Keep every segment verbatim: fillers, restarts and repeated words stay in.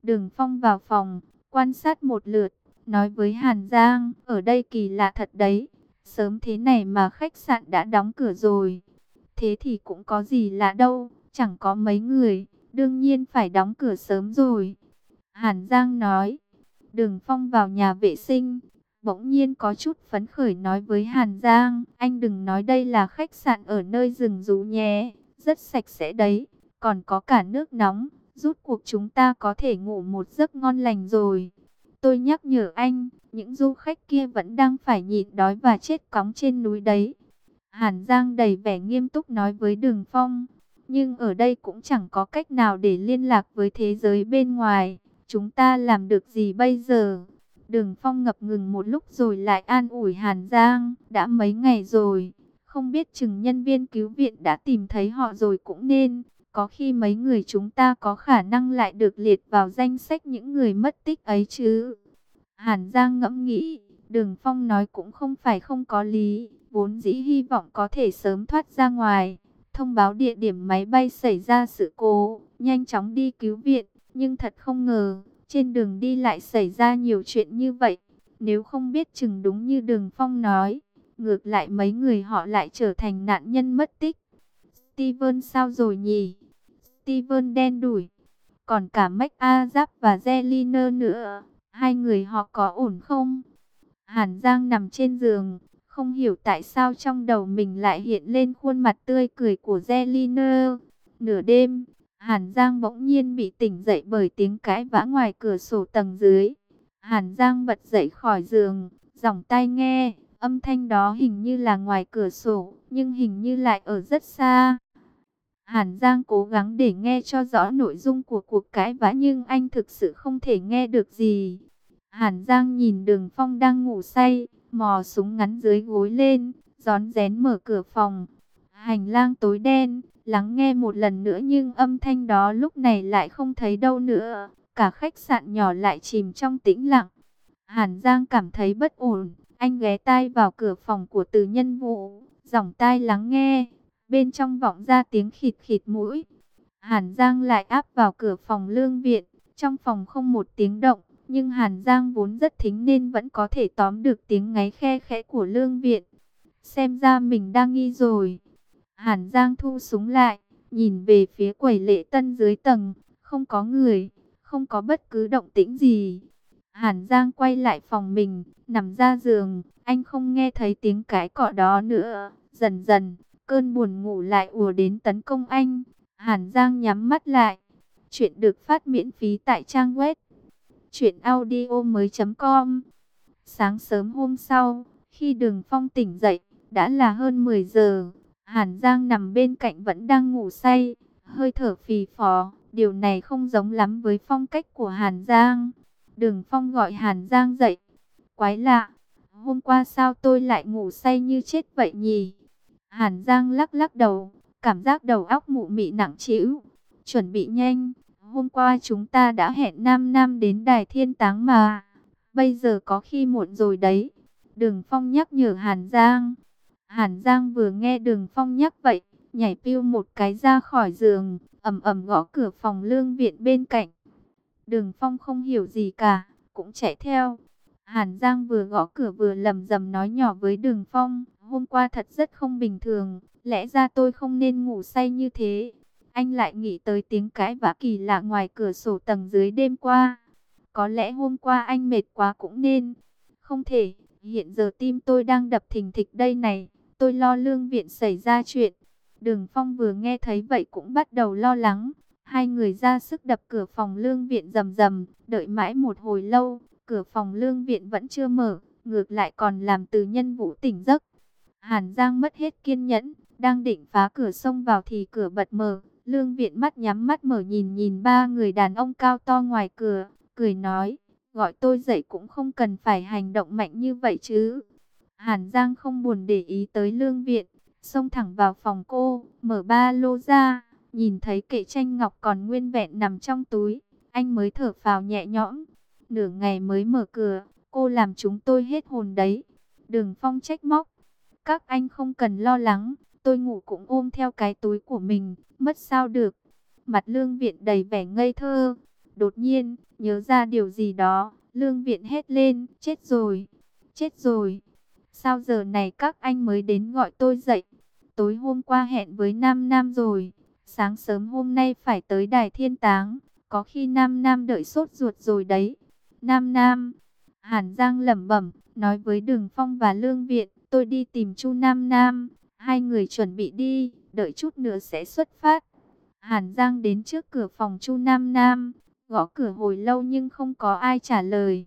Đường Phong vào phòng, quan sát một lượt, nói với Hàn Giang, ở đây kỳ lạ thật đấy. Sớm thế này mà khách sạn đã đóng cửa rồi. Thế thì cũng có gì lạ đâu, chẳng có mấy người, đương nhiên phải đóng cửa sớm rồi. Hàn Giang nói. Đường Phong vào nhà vệ sinh, bỗng nhiên có chút phấn khởi nói với Hàn Giang, anh đừng nói đây là khách sạn ở nơi rừng rú nhé, rất sạch sẽ đấy, còn có cả nước nóng, rút cuộc chúng ta có thể ngủ một giấc ngon lành rồi. Tôi nhắc nhở anh, những du khách kia vẫn đang phải nhịn đói và chết cóng trên núi đấy. Hàn Giang đầy vẻ nghiêm túc nói với Đường Phong, nhưng ở đây cũng chẳng có cách nào để liên lạc với thế giới bên ngoài. Chúng ta làm được gì bây giờ? Đường Phong ngập ngừng một lúc rồi lại an ủi Hàn Giang. Đã mấy ngày rồi, không biết chừng nhân viên cứu viện đã tìm thấy họ rồi cũng nên. Có khi mấy người chúng ta có khả năng lại được liệt vào danh sách những người mất tích ấy chứ. Hàn Giang ngẫm nghĩ, Đường Phong nói cũng không phải không có lý. Vốn dĩ hy vọng có thể sớm thoát ra ngoài, thông báo địa điểm máy bay xảy ra sự cố, nhanh chóng đi cứu viện. Nhưng thật không ngờ, trên đường đi lại xảy ra nhiều chuyện như vậy. Nếu không biết chừng đúng như Đường Phong nói, ngược lại mấy người họ lại trở thành nạn nhân mất tích. Steven sao rồi nhỉ? Steven đen đủi. Còn cả McAzap và Zelina nữa. Hai người họ có ổn không? Hàn Giang nằm trên giường, không hiểu tại sao trong đầu mình lại hiện lên khuôn mặt tươi cười của Zelina. Nửa đêm, Hàn Giang bỗng nhiên bị tỉnh dậy bởi tiếng cãi vã ngoài cửa sổ tầng dưới. Hàn Giang bật dậy khỏi giường, giỏng tai nghe, âm thanh đó hình như là ngoài cửa sổ, nhưng hình như lại ở rất xa. Hàn Giang cố gắng để nghe cho rõ nội dung của cuộc cãi vã nhưng anh thực sự không thể nghe được gì. Hàn Giang nhìn Đường Phong đang ngủ say, mò súng ngắn dưới gối lên, rón rén mở cửa phòng. Hành lang tối đen, lắng nghe một lần nữa nhưng âm thanh đó lúc này lại không thấy đâu nữa. Cả khách sạn nhỏ lại chìm trong tĩnh lặng. Hàn Giang cảm thấy bất ổn, anh ghé tai vào cửa phòng của Từ Nhân Vũ, giỏng tai lắng nghe. Bên trong vọng ra tiếng khịt khịt mũi. Hàn Giang lại áp vào cửa phòng Lương Viện, trong phòng không một tiếng động. Nhưng Hàn Giang vốn rất thính nên vẫn có thể tóm được tiếng ngáy khe khẽ của Lương Viện. Xem ra mình đang nghi rồi. Hàn Giang thu súng lại, nhìn về phía quầy lễ tân dưới tầng. Không có người, không có bất cứ động tĩnh gì. Hàn Giang quay lại phòng mình, nằm ra giường. Anh không nghe thấy tiếng cái cọ đó nữa. Dần dần, cơn buồn ngủ lại ùa đến tấn công anh. Hàn Giang nhắm mắt lại. Chuyện được phát miễn phí tại trang web chuyện audio mới chấm com. Sáng sớm hôm sau, khi Đường Phong tỉnh dậy, đã là hơn mười giờ. Hàn Giang nằm bên cạnh vẫn đang ngủ say, hơi thở phì phò. Điều này không giống lắm với phong cách của Hàn Giang. Đường Phong gọi Hàn Giang dậy. Quái lạ, hôm qua sao tôi lại ngủ say như chết vậy nhỉ? Hàn Giang lắc lắc đầu, cảm giác đầu óc mụ mị nặng trĩu. Chuẩn bị nhanh. Hôm qua chúng ta đã hẹn Nam Nam đến Đài Thiên Táng mà. Bây giờ có khi muộn rồi đấy. Đường Phong nhắc nhở Hàn Giang. Hàn Giang vừa nghe Đường Phong nhắc vậy, nhảy piu một cái ra khỏi giường, ầm ầm gõ cửa phòng Lương Viện bên cạnh. Đường Phong không hiểu gì cả, cũng chạy theo. Hàn Giang vừa gõ cửa vừa lầm rầm nói nhỏ với Đường Phong. Hôm qua thật rất không bình thường, lẽ ra tôi không nên ngủ say như thế. Anh lại nghĩ tới tiếng cãi vã kỳ lạ ngoài cửa sổ tầng dưới đêm qua. Có lẽ hôm qua anh mệt quá cũng nên. Không thể, hiện giờ tim tôi đang đập thình thịch đây này. Tôi lo Lương Viện xảy ra chuyện. Đường Phong vừa nghe thấy vậy cũng bắt đầu lo lắng. Hai người ra sức đập cửa phòng Lương Viện rầm rầm. Đợi mãi một hồi lâu, cửa phòng Lương Viện vẫn chưa mở. Ngược lại còn làm Từ Nhân Vũ tỉnh giấc. Hàn Giang mất hết kiên nhẫn, đang định phá cửa xông vào thì cửa bật mở. Lương Viện mắt nhắm mắt mở nhìn nhìn ba người đàn ông cao to ngoài cửa, cười nói, gọi tôi dậy cũng không cần phải hành động mạnh như vậy chứ. Hàn Giang không buồn để ý tới Lương Viện, xông thẳng vào phòng cô, mở ba lô ra, nhìn thấy kệ tranh ngọc còn nguyên vẹn nằm trong túi, anh mới thở phào nhẹ nhõm. Nửa ngày mới mở cửa, cô làm chúng tôi hết hồn đấy. Đường Phong trách móc, các anh không cần lo lắng. Tôi ngủ cũng ôm theo cái túi của mình, mất sao được. Mặt Lương Viện đầy vẻ ngây thơ. Đột nhiên, nhớ ra điều gì đó, Lương Viện hét lên, chết rồi, chết rồi. Sao giờ này các anh mới đến gọi tôi dậy? Tối hôm qua hẹn với Nam Nam rồi, sáng sớm hôm nay phải tới Đài Thiên Táng, có khi Nam Nam đợi sốt ruột rồi đấy. Nam Nam, Hàn Giang lẩm bẩm, nói với Đường Phong và Lương Viện, tôi đi tìm Chu Nam Nam, hai người chuẩn bị đi, đợi chút nữa sẽ xuất phát. Hàn Giang đến trước cửa phòng Chu Nam Nam, gõ cửa hồi lâu nhưng không có ai trả lời.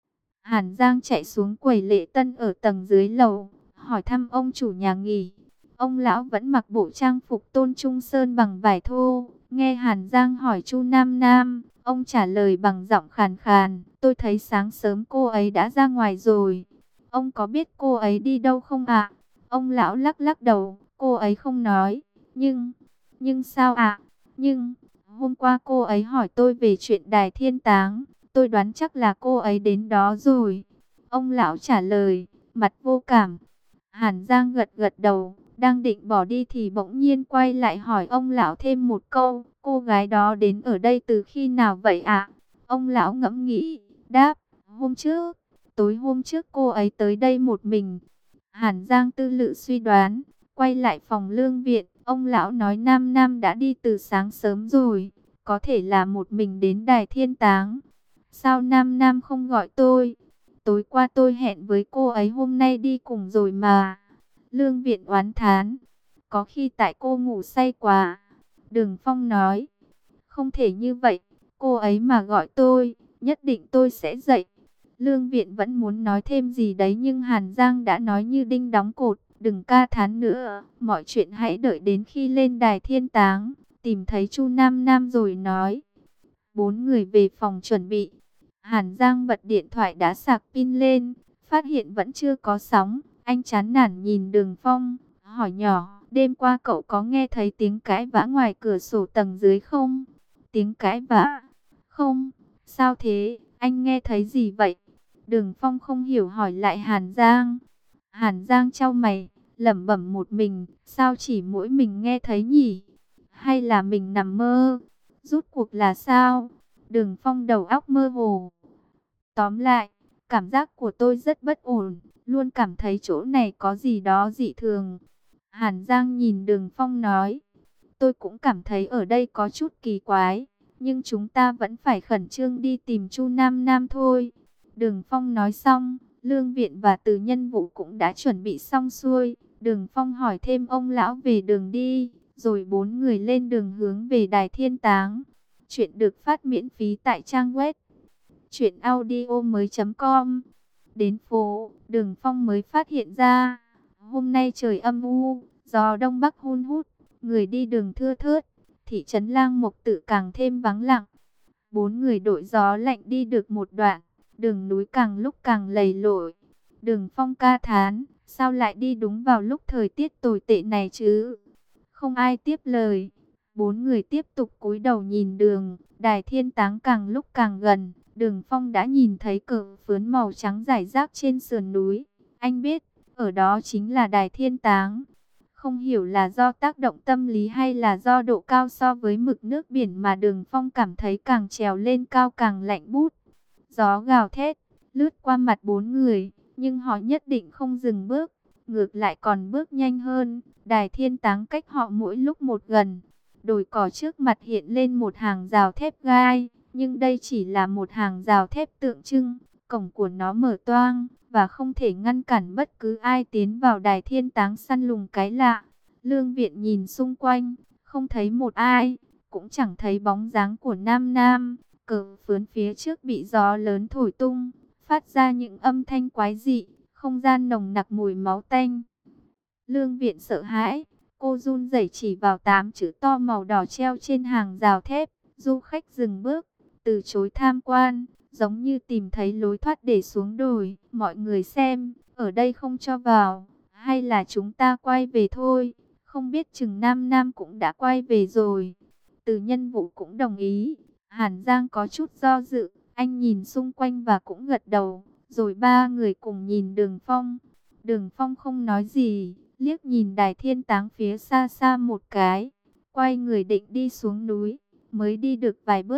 Hàn Giang chạy xuống quầy lễ tân ở tầng dưới lầu, hỏi thăm ông chủ nhà nghỉ. Ông lão vẫn mặc bộ trang phục tôn trung sơn bằng vải thô. Nghe Hàn Giang hỏi Chu Nam Nam, ông trả lời bằng giọng khàn khàn, tôi thấy sáng sớm cô ấy đã ra ngoài rồi. Ông có biết cô ấy đi đâu không ạ? Ông lão lắc lắc đầu, cô ấy không nói. Nhưng, nhưng sao ạ? Nhưng, hôm qua cô ấy hỏi tôi về chuyện Đài Thiên Táng. Tôi đoán chắc là cô ấy đến đó rồi. Ông lão trả lời, mặt vô cảm. Hàn Giang gật gật đầu, đang định bỏ đi thì bỗng nhiên quay lại hỏi ông lão thêm một câu. Cô gái đó đến ở đây từ khi nào vậy ạ? Ông lão ngẫm nghĩ, đáp, hôm trước. Tối hôm trước cô ấy tới đây một mình. Hàn Giang tư lự suy đoán, quay lại phòng Lương Viện. Ông lão nói Nam Nam đã đi từ sáng sớm rồi, có thể là một mình đến Đài Thiên Táng. Sao Nam Nam không gọi tôi? Tối qua tôi hẹn với cô ấy hôm nay đi cùng rồi mà. Lương Viện oán thán. Có khi tại cô ngủ say quá. Đường Phong nói. Không thể như vậy. Cô ấy mà gọi tôi, nhất định tôi sẽ dậy. Lương Viện vẫn muốn nói thêm gì đấy nhưng Hàn Giang đã nói như đinh đóng cột. Đừng ca thán nữa. Mọi chuyện hãy đợi đến khi lên Đài Thiên Táng. Tìm thấy Chu Nam Nam rồi nói. Bốn người về phòng chuẩn bị. Hàn Giang bật điện thoại đã sạc pin lên, phát hiện vẫn chưa có sóng. Anh chán nản nhìn Đường Phong, hỏi nhỏ, đêm qua cậu có nghe thấy tiếng cãi vã ngoài cửa sổ tầng dưới không? Tiếng cãi vã? Không, sao thế, anh nghe thấy gì vậy? Đường Phong không hiểu hỏi lại Hàn Giang. Hàn Giang chau mày, lẩm bẩm một mình, sao chỉ mỗi mình nghe thấy nhỉ? Hay là mình nằm mơ? Rút cuộc là sao? Đường Phong đầu óc mơ hồ. Tóm lại, cảm giác của tôi rất bất ổn, luôn cảm thấy chỗ này có gì đó dị thường. Hàn Giang nhìn Đường Phong nói, tôi cũng cảm thấy ở đây có chút kỳ quái, nhưng chúng ta vẫn phải khẩn trương đi tìm Chu Nam Nam thôi. Đường Phong nói xong, Lương Viện và Từ Nhân Vụ cũng đã chuẩn bị xong xuôi. Đường Phong hỏi thêm ông lão về đường đi, rồi bốn người lên đường hướng về Đài Thiên Táng. Chuyện được phát miễn phí tại trang web truyện audio mới chấm com. Đến phố, Đường Phong mới phát hiện ra, hôm nay trời âm u, gió đông bắc hun hút, người đi đường thưa thớt, thị trấn Lang Mộc Tự càng thêm vắng lặng. Bốn người đội gió lạnh đi được một đoạn, đường núi càng lúc càng lầy lội. Đường Phong ca thán, sao lại đi đúng vào lúc thời tiết tồi tệ này chứ? Không ai tiếp lời. Bốn người tiếp tục cúi đầu nhìn đường, Đài Thiên Táng càng lúc càng gần. Đường Phong đã nhìn thấy cờ phướn màu trắng rải rác trên sườn núi. Anh biết, ở đó chính là Đài Thiên Táng. Không hiểu là do tác động tâm lý hay là do độ cao so với mực nước biển mà Đường Phong cảm thấy càng trèo lên cao càng lạnh bút. Gió gào thét, lướt qua mặt bốn người, nhưng họ nhất định không dừng bước, ngược lại còn bước nhanh hơn. Đài Thiên Táng cách họ mỗi lúc một gần. Đồi cỏ trước mặt hiện lên một hàng rào thép gai, nhưng đây chỉ là một hàng rào thép tượng trưng. Cổng của nó mở toang và không thể ngăn cản bất cứ ai tiến vào Đài Thiên Táng săn lùng cái lạ. Lương Viện nhìn xung quanh, không thấy một ai, cũng chẳng thấy bóng dáng của Nam Nam. Cờ phướn phía trước bị gió lớn thổi tung, phát ra những âm thanh quái dị, không gian nồng nặc mùi máu tanh. Lương Viện sợ hãi, cô run rẩy chỉ vào tám chữ to màu đỏ treo trên hàng rào thép. Du khách dừng bước, từ chối tham quan, giống như tìm thấy lối thoát để xuống đồi. Mọi người xem, ở đây không cho vào, hay là chúng ta quay về thôi. Không biết chừng Nam Nam cũng đã quay về rồi. Từ Nhân Vụ cũng đồng ý. Hàn Giang có chút do dự, anh nhìn xung quanh và cũng gật đầu. Rồi ba người cùng nhìn Đường Phong. Đường Phong không nói gì, liếc nhìn Đài Thiên Táng phía xa xa một cái, quay người định đi xuống núi. Mới đi được vài bước,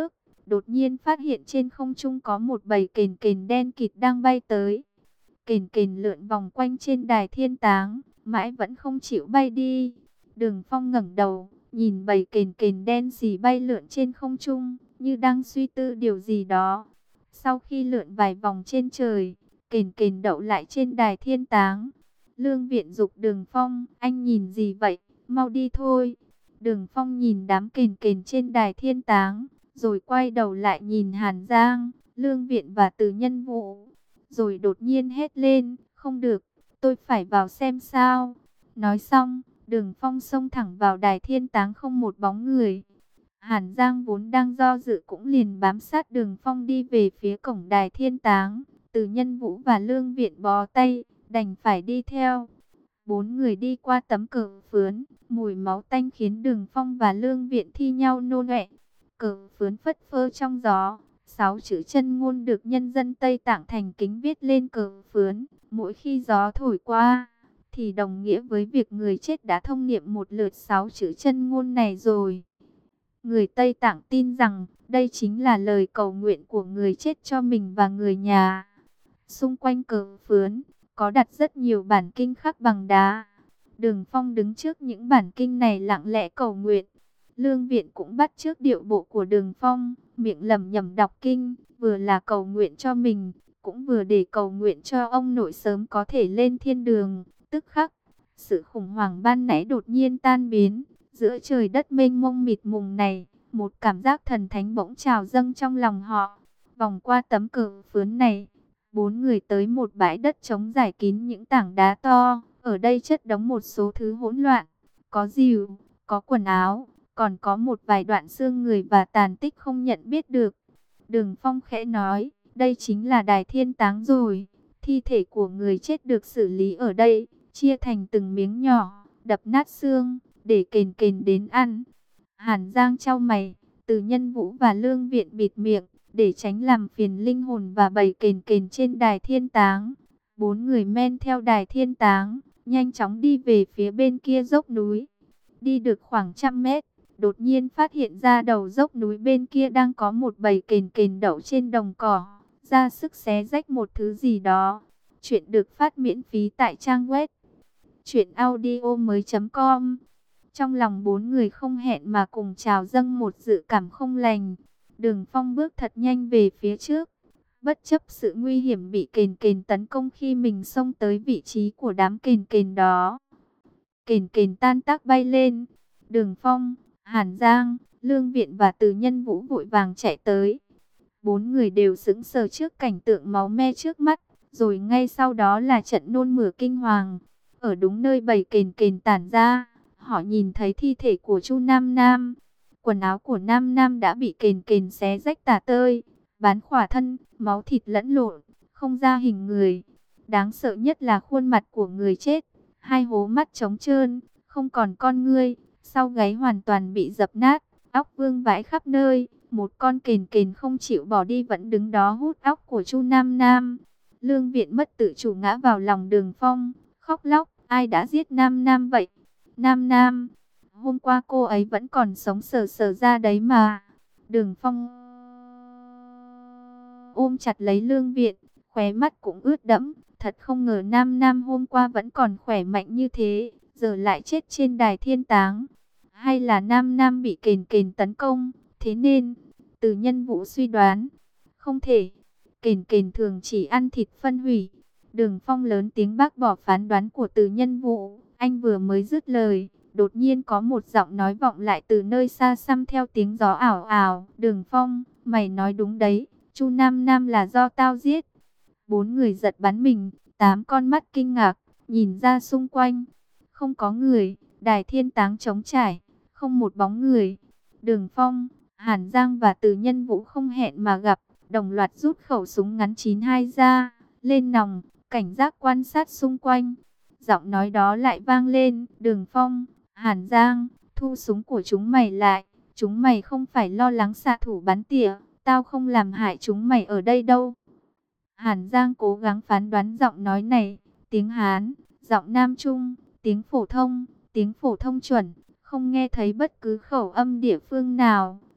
đột nhiên phát hiện trên không trung có một bầy kền kền đen kịt đang bay tới. Kền kền lượn vòng quanh trên đài thiên táng, mãi vẫn không chịu bay đi. Đường Phong ngẩng đầu, nhìn bầy kền kền đen xì bay lượn trên không trung, như đang suy tư điều gì đó. Sau khi lượn vài vòng trên trời, kền kền đậu lại trên đài thiên táng. Lương Viện giục Đường Phong, anh nhìn gì vậy, mau đi thôi. Đường Phong nhìn đám kền kền trên đài thiên táng, rồi quay đầu lại nhìn Hàn Giang, Lương Viện và Từ Nhân Vũ. Rồi đột nhiên hét lên, không được, tôi phải vào xem sao. Nói xong, Đường Phong xông thẳng vào đài thiên táng không một bóng người. Hàn Giang vốn đang do dự cũng liền bám sát Đường Phong đi về phía cổng đài thiên táng. Từ Nhân Vũ và Lương Viện bó tay, đành phải đi theo. Bốn người đi qua tấm cờ phướn, mùi máu tanh khiến Đường Phong và Lương Viện thi nhau nôn ọe. Cờ phướn phất phơ trong gió, sáu chữ chân ngôn được nhân dân Tây Tạng thành kính viết lên cờ phướn. Mỗi khi gió thổi qua, thì đồng nghĩa với việc người chết đã thông niệm một lượt sáu chữ chân ngôn này rồi. Người Tây Tạng tin rằng đây chính là lời cầu nguyện của người chết cho mình và người nhà. Xung quanh cờ phướn có đặt rất nhiều bản kinh khắc bằng đá. Đường Phong đứng trước những bản kinh này lặng lẽ cầu nguyện. Lương Viện cũng bắt chước điệu bộ của Đường Phong, miệng lẩm nhẩm đọc kinh, vừa là cầu nguyện cho mình, cũng vừa để cầu nguyện cho ông nội sớm có thể lên thiên đường. Tức khắc, sự khủng hoảng ban nãy đột nhiên tan biến. Giữa trời đất mênh mông mịt mùng này, một cảm giác thần thánh bỗng trào dâng trong lòng họ. Vòng qua tấm cờ phướn này, bốn người tới một bãi đất trống rải kín những tảng đá to. Ở đây chất đống một số thứ hỗn loạn, có rìu, có quần áo, còn có một vài đoạn xương người và tàn tích không nhận biết được. Đường Phong khẽ nói, đây chính là đài thiên táng rồi. Thi thể của người chết được xử lý ở đây, chia thành từng miếng nhỏ, đập nát xương, để kền kền đến ăn. Hàn Giang chau mày, Từ Nhân Vũ và Lương Viện bịt miệng, để tránh làm phiền linh hồn và bầy kền kền trên đài thiên táng. Bốn người men theo đài thiên táng, nhanh chóng đi về phía bên kia dốc núi. Đi được khoảng trăm mét, đột nhiên phát hiện ra đầu dốc núi bên kia đang có một bầy kền kền đậu trên đồng cỏ, ra sức xé rách một thứ gì đó. Chuyện được phát miễn phí tại trang web truyện audio mới chấm com. Trong lòng bốn người không hẹn mà cùng trào dâng một dự cảm không lành. Đường Phong bước thật nhanh về phía trước, bất chấp sự nguy hiểm bị kền kền tấn công khi mình xông tới vị trí của đám kền kền đó. Kền kền tan tác bay lên. Đường Phong, Hàn Giang, Lương Viện và Từ Nhân Vũ vội vàng chạy tới. Bốn người đều sững sờ trước cảnh tượng máu me trước mắt, rồi ngay sau đó là trận nôn mửa kinh hoàng. Ở đúng nơi bầy kền kền tản ra, họ nhìn thấy thi thể của Chu Nam Nam. Quần áo của Nam Nam đã bị kền kền xé rách tả tơi, bán khỏa thân, máu thịt lẫn lộn, không ra hình người. Đáng sợ nhất là khuôn mặt của người chết, hai hố mắt trống trơn, không còn con ngươi, sau gáy hoàn toàn bị dập nát, óc vương vãi khắp nơi. Một con kền kền không chịu bỏ đi vẫn đứng đó hút óc của Chu Nam Nam. Lương Viện mất tự chủ ngã vào lòng Đường Phong, khóc lóc, ai đã giết Nam Nam vậy? Nam Nam, hôm qua cô ấy vẫn còn sống sờ sờ ra đấy mà. Đường Phong ôm chặt lấy Lương Viện, khóe mắt cũng ướt đẫm. Thật không ngờ Nam Nam hôm qua vẫn còn khỏe mạnh như thế, giờ lại chết trên đài thiên táng. Hay là Nam Nam bị kền kền tấn công, thế nên Từ Nhân Vũ suy đoán, không thể, kền kền thường chỉ ăn thịt phân hủy. Đường Phong lớn tiếng bác bỏ phán đoán của Từ Nhân Vũ. Anh vừa mới dứt lời, đột nhiên có một giọng nói vọng lại từ nơi xa xăm theo tiếng gió ảo ảo. Đường Phong, mày nói đúng đấy, Chu Nam Nam là do tao giết. Bốn người giật bắn mình, tám con mắt kinh ngạc, nhìn ra xung quanh. Không có người, đài thiên táng trống trải, không một bóng người. Đường Phong, Hàn Giang và Từ Nhân Vũ không hẹn mà gặp, đồng loạt rút khẩu súng ngắn chín hai ra, lên nòng, cảnh giác quan sát xung quanh. Giọng nói đó lại vang lên, Đường Phong, Hàn Giang, thu súng của chúng mày lại, chúng mày không phải lo lắng xạ thủ bắn tỉa, tao không làm hại chúng mày ở đây đâu. Hàn Giang cố gắng phán đoán giọng nói này, tiếng Hán, giọng Nam Trung, tiếng phổ thông, tiếng phổ thông chuẩn, không nghe thấy bất cứ khẩu âm địa phương nào.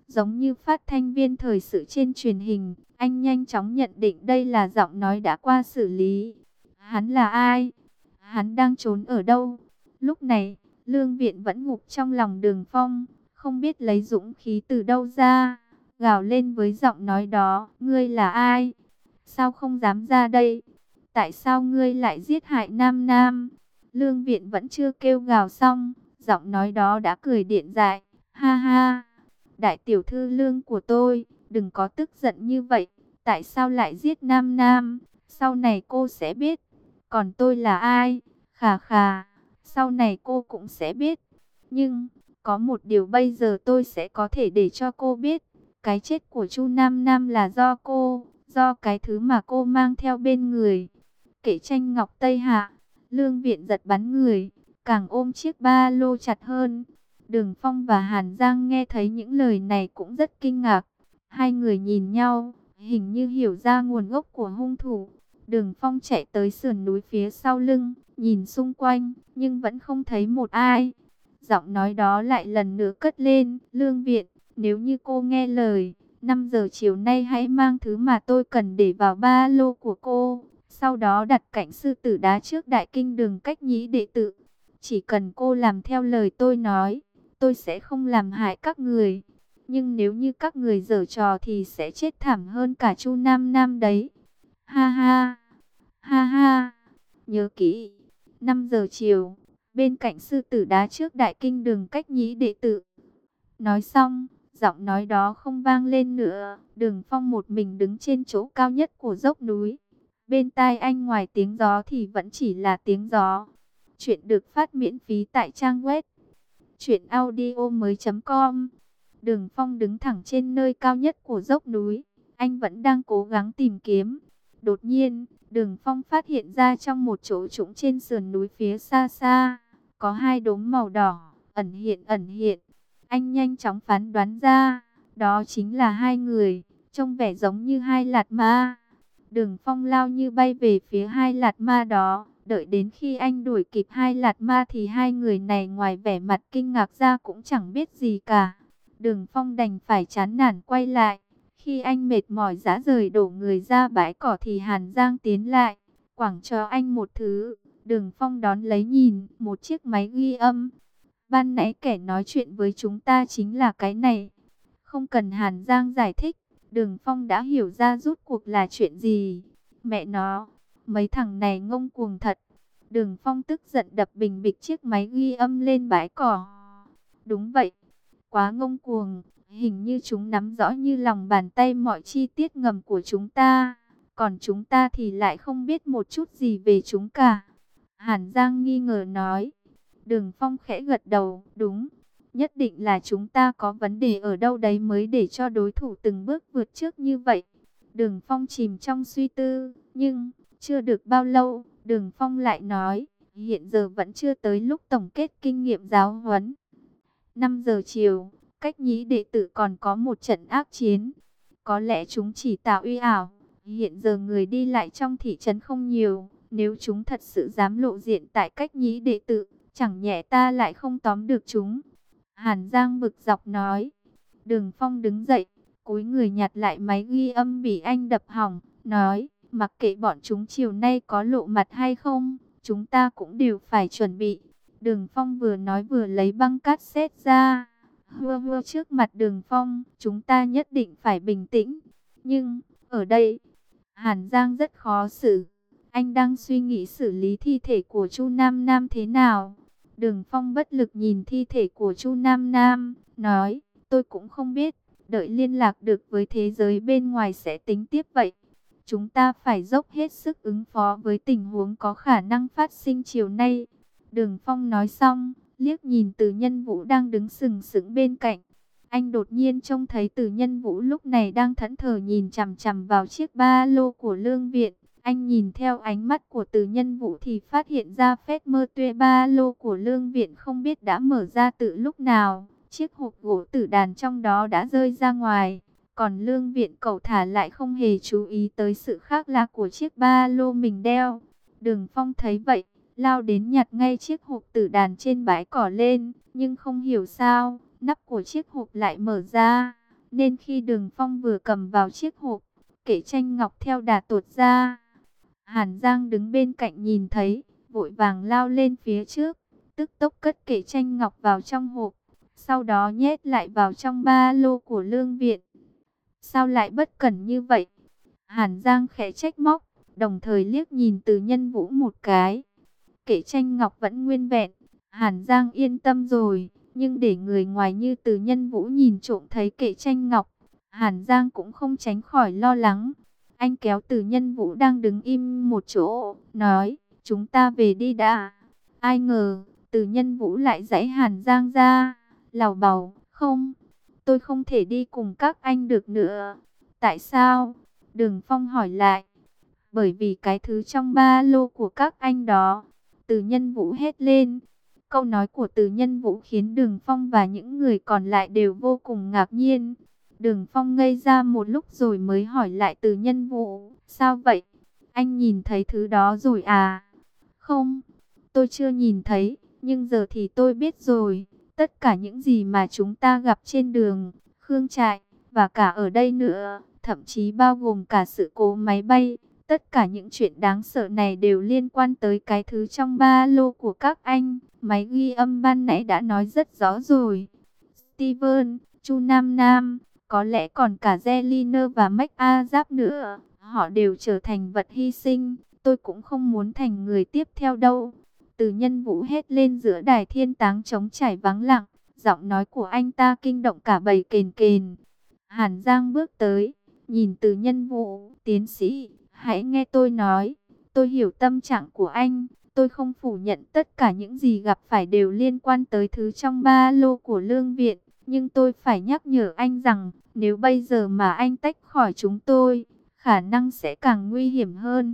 giống như phát thanh viên thời sự trên truyền hình. Anh nhanh chóng nhận định đây là giọng nói đã qua xử lý. Hắn là ai? Hắn đang trốn ở đâu? Lúc này, Lương Viện vẫn ngục trong lòng Đường Phong, không biết lấy dũng khí từ đâu ra, gào lên với giọng nói đó: ngươi là ai? Sao không dám ra đây? Tại sao ngươi lại giết hại Nam Nam? Lương Viện vẫn chưa kêu gào xong, giọng nói đó đã cười điện dại: ha ha, đại tiểu thư Lương của tôi, đừng có tức giận như vậy. Tại sao lại giết Nam Nam? Sau này cô sẽ biết. Còn tôi là ai? Khà khà, sau này cô cũng sẽ biết. Nhưng, có một điều bây giờ tôi sẽ có thể để cho cô biết. Cái chết của Chu Nam Nam là do cô, do cái thứ mà cô mang theo bên người. Kể tranh ngọc Tây Hạ, Lương Viện giật bắn người, càng ôm chiếc ba lô chặt hơn. Đường Phong và Hàn Giang nghe thấy những lời này cũng rất kinh ngạc. Hai người nhìn nhau, hình như hiểu ra nguồn gốc của hung thủ. Đường Phong chạy tới sườn núi phía sau lưng, nhìn xung quanh, nhưng vẫn không thấy một ai. Giọng nói đó lại lần nữa cất lên: Lương Viện, nếu như cô nghe lời, năm giờ chiều nay hãy mang thứ mà tôi cần để vào ba lô của cô. Sau đó đặt cạnh sư tử đá trước đại kinh đường cách nhĩ đệ tử. Chỉ cần cô làm theo lời tôi nói, tôi sẽ không làm hại các người. Nhưng nếu như các người giở trò thì sẽ chết thảm hơn cả Chu Nam Nam đấy. Ha ha, ha ha, nhớ kỹ, năm giờ chiều, bên cạnh sư tử đá trước đại kinh đường cách nhĩ đệ tử. Nói xong, giọng nói đó không vang lên nữa. Đường Phong một mình đứng trên chỗ cao nhất của dốc núi. Bên tai anh ngoài tiếng gió thì vẫn chỉ là tiếng gió. Chuyện được phát miễn phí tại trang web truyện audio mới chấm com. Đường Phong đứng thẳng trên nơi cao nhất của dốc núi. Anh vẫn đang cố gắng tìm kiếm. Đột nhiên, Đường Phong phát hiện ra trong một chỗ trũng trên sườn núi phía xa xa, có hai đốm màu đỏ, ẩn hiện ẩn hiện. Anh nhanh chóng phán đoán ra, đó chính là hai người, trông vẻ giống như hai lạt ma. Đường Phong lao như bay về phía hai lạt ma đó. Đợi đến khi anh đuổi kịp hai lạt ma thì hai người này ngoài vẻ mặt kinh ngạc ra cũng chẳng biết gì cả. Đường Phong đành phải chán nản quay lại. Khi anh mệt mỏi rã rời đổ người ra bãi cỏ thì Hàn Giang tiến lại, quẳng cho anh một thứ. Đường Phong đón lấy nhìn, một chiếc máy ghi âm. Ban nãy kẻ nói chuyện với chúng ta chính là cái này. Không cần Hàn Giang giải thích, Đường Phong đã hiểu ra rốt cuộc là chuyện gì. Mẹ nó, mấy thằng này ngông cuồng thật. Đường Phong tức giận đập bình bịch chiếc máy ghi âm lên bãi cỏ. Đúng vậy, quá ngông cuồng. Hình như chúng nắm rõ như lòng bàn tay mọi chi tiết ngầm của chúng ta. Còn chúng ta thì lại không biết một chút gì về chúng cả. Hàn Giang nghi ngờ nói. Đường Phong khẽ gật đầu. Đúng, nhất định là chúng ta có vấn đề ở đâu đấy mới để cho đối thủ từng bước vượt trước như vậy. Đường Phong chìm trong suy tư. Nhưng, chưa được bao lâu, Đường Phong lại nói. Hiện giờ vẫn chưa tới lúc tổng kết kinh nghiệm giáo huấn. năm giờ chiều, cách nhĩ đệ tử còn có một trận ác chiến. Có lẽ chúng chỉ tạo uy ảo. Hiện giờ người đi lại trong thị trấn không nhiều. Nếu chúng thật sự dám lộ diện tại cách nhĩ đệ tử, chẳng nhẽ ta lại không tóm được chúng. Hàn Giang bực dọc nói. Đường Phong đứng dậy, cúi người nhặt lại máy ghi âm bị anh đập hỏng, nói, mặc kệ bọn chúng chiều nay có lộ mặt hay không, chúng ta cũng đều phải chuẩn bị. Đường Phong vừa nói vừa lấy băng cassette ra. Hưa hưa trước mặt Đường Phong, chúng ta nhất định phải bình tĩnh. Nhưng, ở đây, Hàn Giang rất khó xử. Anh đang suy nghĩ xử lý thi thể của Chu Nam Nam thế nào. Đường Phong bất lực nhìn thi thể của Chu Nam Nam, nói, tôi cũng không biết, đợi liên lạc được với thế giới bên ngoài sẽ tính tiếp vậy. Chúng ta phải dốc hết sức ứng phó với tình huống có khả năng phát sinh chiều nay. Đường Phong nói xong, liếc nhìn Từ Nhân Vũ đang đứng sừng sững bên cạnh. Anh đột nhiên trông thấy Từ Nhân Vũ lúc này đang thẫn thờ nhìn chằm chằm vào chiếc ba lô của Lương Viện. Anh nhìn theo ánh mắt của Từ Nhân Vũ thì phát hiện ra phét mơ tuê ba lô của Lương Viện không biết đã mở ra từ lúc nào. Chiếc hộp gỗ tử đàn trong đó đã rơi ra ngoài. Còn Lương Viện cẩu thả lại không hề chú ý tới sự khác lạ của chiếc ba lô mình đeo. Đường Phong thấy vậy, lao đến nhặt ngay chiếc hộp tử đàn trên bãi cỏ lên. Nhưng không hiểu sao, nắp của chiếc hộp lại mở ra. nên khi Đường Phong vừa cầm vào chiếc hộp, kệ tranh ngọc theo đà tuột ra. Hàn Giang đứng bên cạnh nhìn thấy, vội vàng lao lên phía trước, tức tốc cất kệ tranh ngọc vào trong hộp, sau đó nhét lại vào trong ba lô của Lương Viện. Sao lại bất cẩn như vậy? Hàn Giang khẽ trách móc, đồng thời liếc nhìn Từ Nhân Vũ một cái. Kệ tranh ngọc vẫn nguyên vẹn, Hàn Giang yên tâm rồi, nhưng để người ngoài như Từ Nhân Vũ nhìn trộm thấy kệ tranh ngọc, Hàn Giang cũng không tránh khỏi lo lắng. Anh kéo Từ Nhân Vũ đang đứng im một chỗ, nói, chúng ta về đi đã. Ai ngờ, Từ Nhân Vũ lại giãy Hàn Giang ra, lảo bảo, không, tôi không thể đi cùng các anh được nữa. Tại sao? Đường Phong hỏi lại. Bởi vì cái thứ trong ba lô của các anh đó. Từ Nhân Vũ hét lên. Câu nói của Từ Nhân Vũ khiến Đường Phong và những người còn lại đều vô cùng ngạc nhiên. Đường Phong ngây ra một lúc rồi mới hỏi lại Từ Nhân Vũ. Sao vậy? Anh nhìn thấy thứ đó rồi à? Không, tôi chưa nhìn thấy, nhưng giờ thì tôi biết rồi. Tất cả những gì mà chúng ta gặp trên đường, Khương Trại, và cả ở đây nữa, thậm chí bao gồm cả sự cố máy bay. Tất cả những chuyện đáng sợ này đều liên quan tới cái thứ trong ba lô của các anh. Máy ghi âm ban nãy đã nói rất rõ rồi. Steven, Chu Nam Nam, có lẽ còn cả Zelina và Mac A Giáp nữa. Họ đều trở thành vật hy sinh. Tôi cũng không muốn thành người tiếp theo đâu. Từ Nhân Vũ hét lên giữa đài thiên táng trống trải vắng lặng. Giọng nói của anh ta kinh động cả bầy kền kền. Hàn Giang bước tới, nhìn Từ Nhân Vũ, tiến sĩ, hãy nghe tôi nói. Tôi hiểu tâm trạng của anh. Tôi không phủ nhận tất cả những gì gặp phải đều liên quan tới thứ trong ba lô của Lương Viện. Nhưng tôi phải nhắc nhở anh rằng, nếu bây giờ mà anh tách khỏi chúng tôi, khả năng sẽ càng nguy hiểm hơn.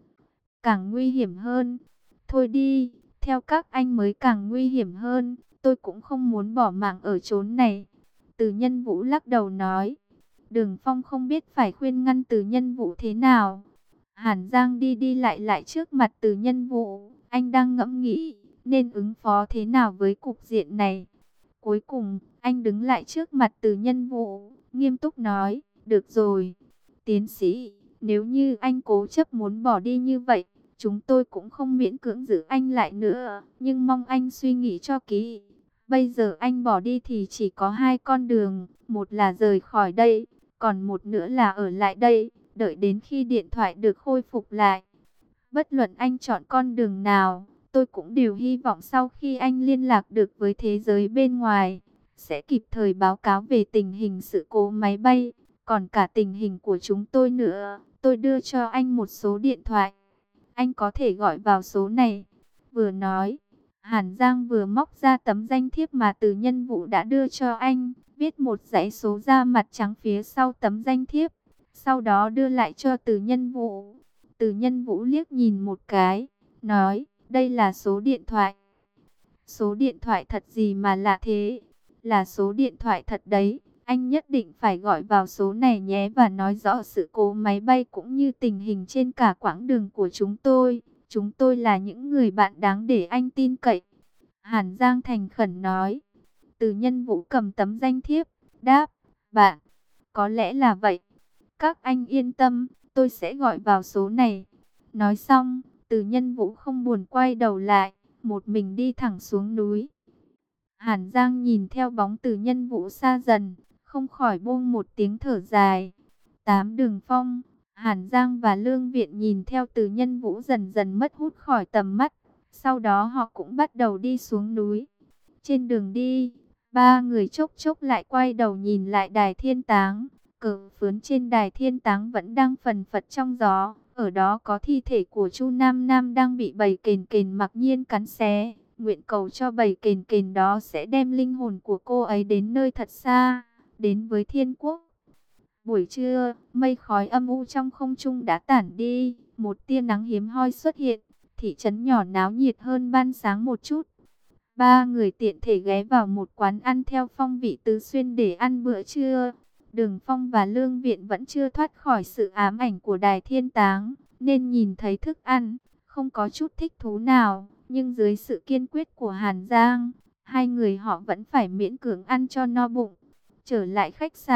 Càng nguy hiểm hơn. Thôi đi, theo các anh mới càng nguy hiểm hơn. Tôi cũng không muốn bỏ mạng ở chốn này. Từ Nhân Vũ lắc đầu nói. Đường Phong không biết phải khuyên ngăn Từ Nhân Vũ thế nào. Hàn Giang đi đi lại lại trước mặt Từ Nhân Vũ. Anh đang ngẫm nghĩ nên ứng phó thế nào với cục diện này. Cuối cùng, anh đứng lại trước mặt Từ Nhân Vũ, nghiêm túc nói, được rồi, tiến sĩ, nếu như anh cố chấp muốn bỏ đi như vậy, chúng tôi cũng không miễn cưỡng giữ anh lại nữa, nhưng mong anh suy nghĩ cho kỹ. Bây giờ anh bỏ đi thì chỉ có hai con đường, một là rời khỏi đây, còn một nữa là ở lại đây, đợi đến khi điện thoại được khôi phục lại. Bất luận anh chọn con đường nào, tôi cũng đều hy vọng sau khi anh liên lạc được với thế giới bên ngoài, sẽ kịp thời báo cáo về tình hình sự cố máy bay, còn cả tình hình của chúng tôi nữa. Tôi đưa cho anh một số điện thoại, anh có thể gọi vào số này. Vừa nói, Hàn Giang vừa móc ra tấm danh thiếp mà Từ Nhân Vũ đã đưa cho anh, viết một dãy số ra mặt trắng phía sau tấm danh thiếp, sau đó đưa lại cho Từ Nhân Vũ. Từ Nhân Vũ liếc nhìn một cái, nói, đây là số điện thoại. Số điện thoại thật gì mà lạ thế? Là số điện thoại thật đấy, anh nhất định phải gọi vào số này nhé và nói rõ sự cố máy bay cũng như tình hình trên cả quãng đường của chúng tôi. Chúng tôi là những người bạn đáng để anh tin cậy. Hàn Giang thành khẩn nói. Từ Nhân Vũ cầm tấm danh thiếp, đáp, bạn, có lẽ là vậy. Các anh yên tâm, tôi sẽ gọi vào số này. Nói xong, Từ Nhân Vũ không buồn quay đầu lại, một mình đi thẳng xuống núi. Hàn Giang nhìn theo bóng Từ Nhân Vũ xa dần, không khỏi buông một tiếng thở dài. Tám đường phong, Hàn Giang và Lương Viện nhìn theo Từ Nhân Vũ dần dần mất hút khỏi tầm mắt. Sau đó họ cũng bắt đầu đi xuống núi. Trên đường đi, ba người chốc chốc lại quay đầu nhìn lại đài thiên táng. Cờ phướn trên đài thiên táng vẫn đang phần phật trong gió. Ở đó có thi thể của Chu Nam Nam đang bị bầy kền kền mặc nhiên cắn xé. Nguyện cầu cho bầy kền kền đó sẽ đem linh hồn của cô ấy đến nơi thật xa, đến với thiên quốc. Buổi trưa, mây khói âm u trong không trung đã tản đi, một tia nắng hiếm hoi xuất hiện, thị trấn nhỏ náo nhiệt hơn ban sáng một chút. Ba người tiện thể ghé vào một quán ăn theo phong vị Tứ Xuyên để ăn bữa trưa. Đường Phong và Lương Viện vẫn chưa thoát khỏi sự ám ảnh của đài thiên táng, nên nhìn thấy thức ăn, không có chút thích thú nào. Nhưng dưới sự kiên quyết của Hàn Giang, hai người họ vẫn phải miễn cưỡng ăn cho no bụng. Trở lại khách sạn,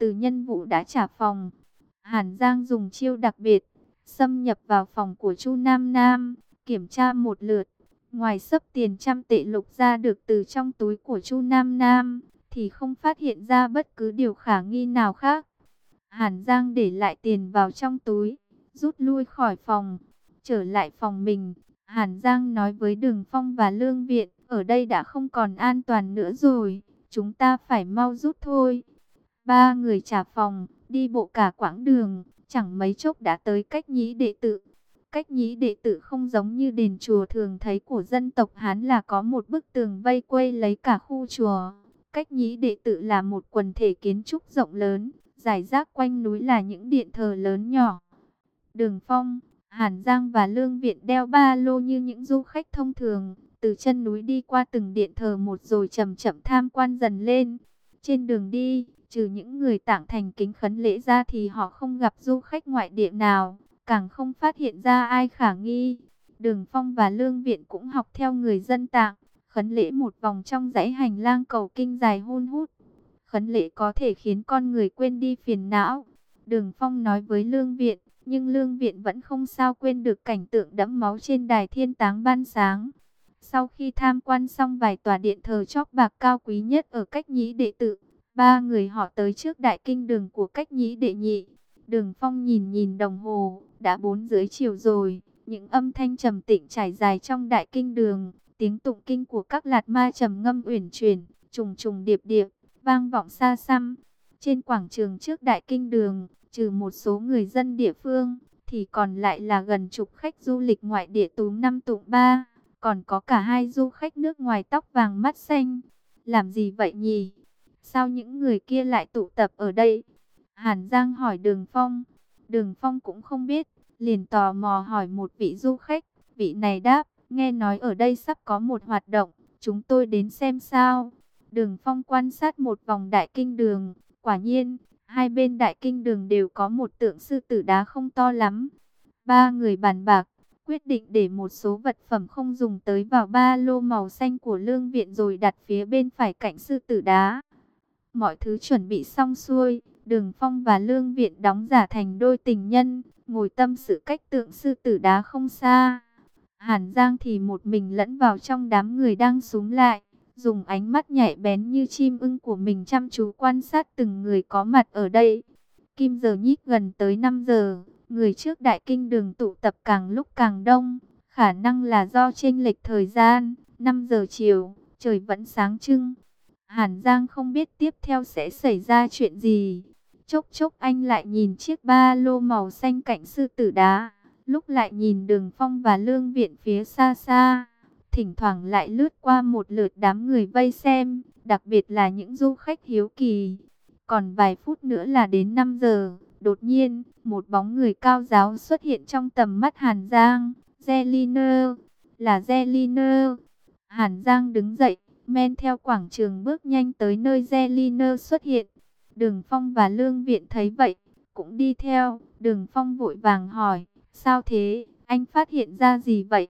Từ Nhân Vũ đã trả phòng. Hàn Giang dùng chiêu đặc biệt, xâm nhập vào phòng của Chu Nam Nam, kiểm tra một lượt. Ngoài xấp tiền trăm tệ lục ra được từ trong túi của Chu Nam Nam, thì không phát hiện ra bất cứ điều khả nghi nào khác. Hàn Giang để lại tiền vào trong túi, rút lui khỏi phòng. Trở lại phòng mình, Hàn Giang nói với Đường Phong và Lương Viện, ở đây đã không còn an toàn nữa rồi, chúng ta phải mau rút thôi. Ba người trả phòng, đi bộ cả quãng đường, chẳng mấy chốc đã tới Cách Nhĩ Đệ Tự. Cách Nhĩ Đệ Tự không giống như đền chùa thường thấy của dân tộc Hán là có một bức tường vây quây lấy cả khu chùa. Cách Nhĩ Đệ Tự là một quần thể kiến trúc rộng lớn, rải rác quanh núi là những điện thờ lớn nhỏ. Đường Phong, Hàn Giang và Lương Viện đeo ba lô như những du khách thông thường, từ chân núi đi qua từng điện thờ một rồi chậm chậm tham quan dần lên. Trên đường đi, trừ những người Tạng thành kính khấn lễ ra thì họ không gặp du khách ngoại địa nào, càng không phát hiện ra ai khả nghi. Đường Phong và Lương Viện cũng học theo người dân Tạng, khấn lễ một vòng trong dãy hành lang cầu kinh dài hun hút. Khấn lễ có thể khiến con người quên đi phiền não. Đường Phong nói với Lương Viện, nhưng Lương Viện vẫn không sao quên được cảnh tượng đẫm máu trên đài thiên táng ban sáng. Sau khi tham quan xong vài tòa điện thờ chóp bạc cao quý nhất ở Cách Nhĩ Đệ Tự, ba người họ tới trước đại kinh đường của Cách Nhĩ Đệ Nhị. Đường Phong nhìn nhìn đồng hồ, đã bốn rưỡi chiều rồi. Những âm thanh trầm tĩnh trải dài trong đại kinh đường, tiếng tụng kinh của các lạt ma trầm ngâm uyển chuyển, trùng trùng điệp điệp, vang vọng xa xăm. Trên quảng trường trước đại kinh đường, trừ một số người dân địa phương, thì còn lại là gần chục khách du lịch ngoại địa túm năm tụng ba. Còn có cả hai du khách nước ngoài tóc vàng mắt xanh. Làm gì vậy nhỉ? Sao những người kia lại tụ tập ở đây? Hàn Giang hỏi Đường Phong. Đường Phong cũng không biết, liền tò mò hỏi một vị du khách. Vị này đáp, nghe nói ở đây sắp có một hoạt động, chúng tôi đến xem sao. Đường Phong quan sát một vòng đại kinh đường, quả nhiên, hai bên đại kinh đường đều có một tượng sư tử đá không to lắm. Ba người bàn bạc, quyết định để một số vật phẩm không dùng tới vào ba lô màu xanh của Lương Viện rồi đặt phía bên phải cạnh sư tử đá. Mọi thứ chuẩn bị xong xuôi, Đường Phong và Lương Viện đóng giả thành đôi tình nhân, ngồi tâm sự cách tượng sư tử đá không xa. Hàn Giang thì một mình lẫn vào trong đám người đang xúm lại, dùng ánh mắt nhạy bén như chim ưng của mình chăm chú quan sát từng người có mặt ở đây. Kim giờ nhích gần tới năm giờ, người trước đại kinh đường tụ tập càng lúc càng đông, khả năng là do chênh lệch thời gian. Năm giờ chiều, trời vẫn sáng trưng. Hàn Giang không biết tiếp theo sẽ xảy ra chuyện gì. Chốc chốc anh lại nhìn chiếc ba lô màu xanh cạnh sư tử đá, lúc lại nhìn Đường Phong và Lương Viện phía xa xa. Thỉnh thoảng lại lướt qua một lượt đám người vây xem, đặc biệt là những du khách hiếu kỳ. Còn vài phút nữa là đến năm giờ, đột nhiên, một bóng người cao ráo xuất hiện trong tầm mắt Hàn Giang. Zeliner, là Zeliner. Hàn Giang đứng dậy, men theo quảng trường bước nhanh tới nơi Zeliner xuất hiện. Đường Phong và Lương Viện thấy vậy, cũng đi theo. Đường Phong vội vàng hỏi, sao thế, anh phát hiện ra gì vậy?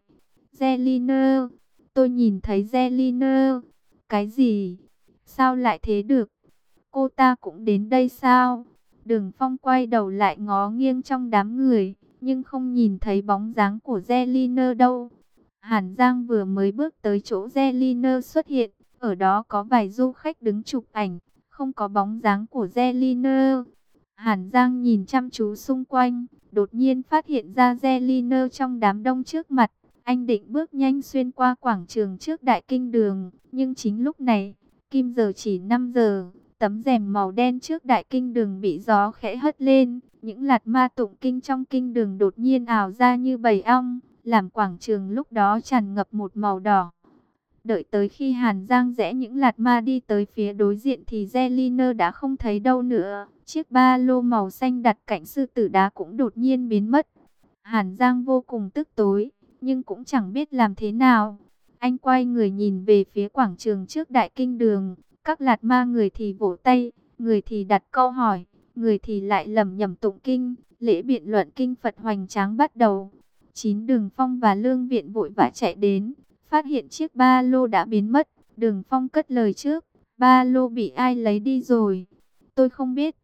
Zeliner, tôi nhìn thấy Zeliner. Cái gì? Sao lại thế được? Cô ta cũng đến đây sao? Đường Phong quay đầu lại ngó nghiêng trong đám người, nhưng không nhìn thấy bóng dáng của Zeliner đâu. Hàn Giang vừa mới bước tới chỗ Zeliner xuất hiện, ở đó có vài du khách đứng chụp ảnh, không có bóng dáng của Zeliner. Hàn Giang nhìn chăm chú xung quanh, đột nhiên phát hiện ra Zeliner trong đám đông trước mặt. Anh định bước nhanh xuyên qua quảng trường trước đại kinh đường, nhưng chính lúc này, kim giờ chỉ năm giờ, tấm rèm màu đen trước đại kinh đường bị gió khẽ hất lên. Những lạt ma tụng kinh trong kinh đường đột nhiên ào ra như bầy ong, làm quảng trường lúc đó tràn ngập một màu đỏ. Đợi tới khi Hàn Giang rẽ những lạt ma đi tới phía đối diện thì Zeliner đã không thấy đâu nữa. Chiếc ba lô màu xanh đặt cạnh sư tử đá cũng đột nhiên biến mất. Hàn Giang vô cùng tức tối, nhưng cũng chẳng biết làm thế nào. Anh quay người nhìn về phía quảng trường trước đại kinh đường. Các lạt ma người thì vỗ tay, người thì đặt câu hỏi, người thì lại lẩm nhẩm tụng kinh. Lễ biện luận kinh Phật hoành tráng bắt đầu. Chín Đường Phong và Lương Viện vội vã chạy đến, phát hiện chiếc ba lô đã biến mất. Đường Phong cất lời trước, ba lô bị ai lấy đi rồi? Tôi không biết.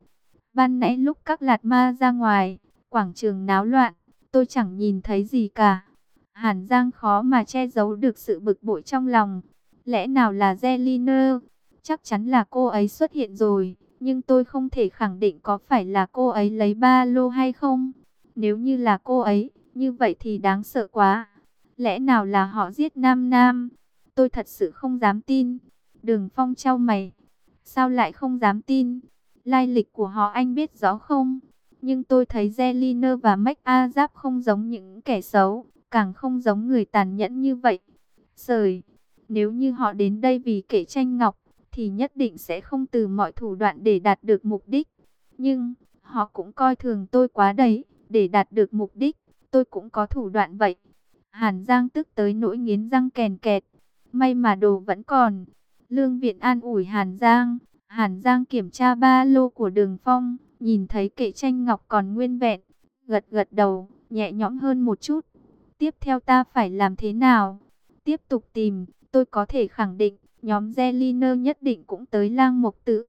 Ban nãy lúc các lạt ma ra ngoài, quảng trường náo loạn, tôi chẳng nhìn thấy gì cả. Hàn Giang khó mà che giấu được sự bực bội trong lòng. Lẽ nào là Zelina? Chắc chắn là cô ấy xuất hiện rồi, nhưng tôi không thể khẳng định có phải là cô ấy lấy ba lô hay không. Nếu như là cô ấy, như vậy thì đáng sợ quá. Lẽ nào là họ giết Nam Nam? Tôi thật sự không dám tin. Đường Phong chau mày. Sao lại không dám tin? Lai lịch của họ anh biết rõ không? Nhưng tôi thấy Zelina và Mac A Giáp không giống những kẻ xấu, càng không giống người tàn nhẫn như vậy. Sời, nếu như họ đến đây vì kẻ tranh ngọc, thì nhất định sẽ không từ mọi thủ đoạn để đạt được mục đích. Nhưng, họ cũng coi thường tôi quá đấy, để đạt được mục đích, tôi cũng có thủ đoạn vậy. Hàn Giang tức tới nỗi nghiến răng kèn kẹt. May mà đồ vẫn còn. Lương Viện an ủi Hàn Giang. Hàn Giang kiểm tra ba lô của Đường Phong, nhìn thấy kệ tranh ngọc còn nguyên vẹn, gật gật đầu, nhẹ nhõm hơn một chút. Tiếp theo ta phải làm thế nào? Tiếp tục tìm, tôi có thể khẳng định, nhóm Zelina nhất định cũng tới Lang Mộc Tự.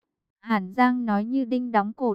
Hàn Giang nói như đinh đóng cột.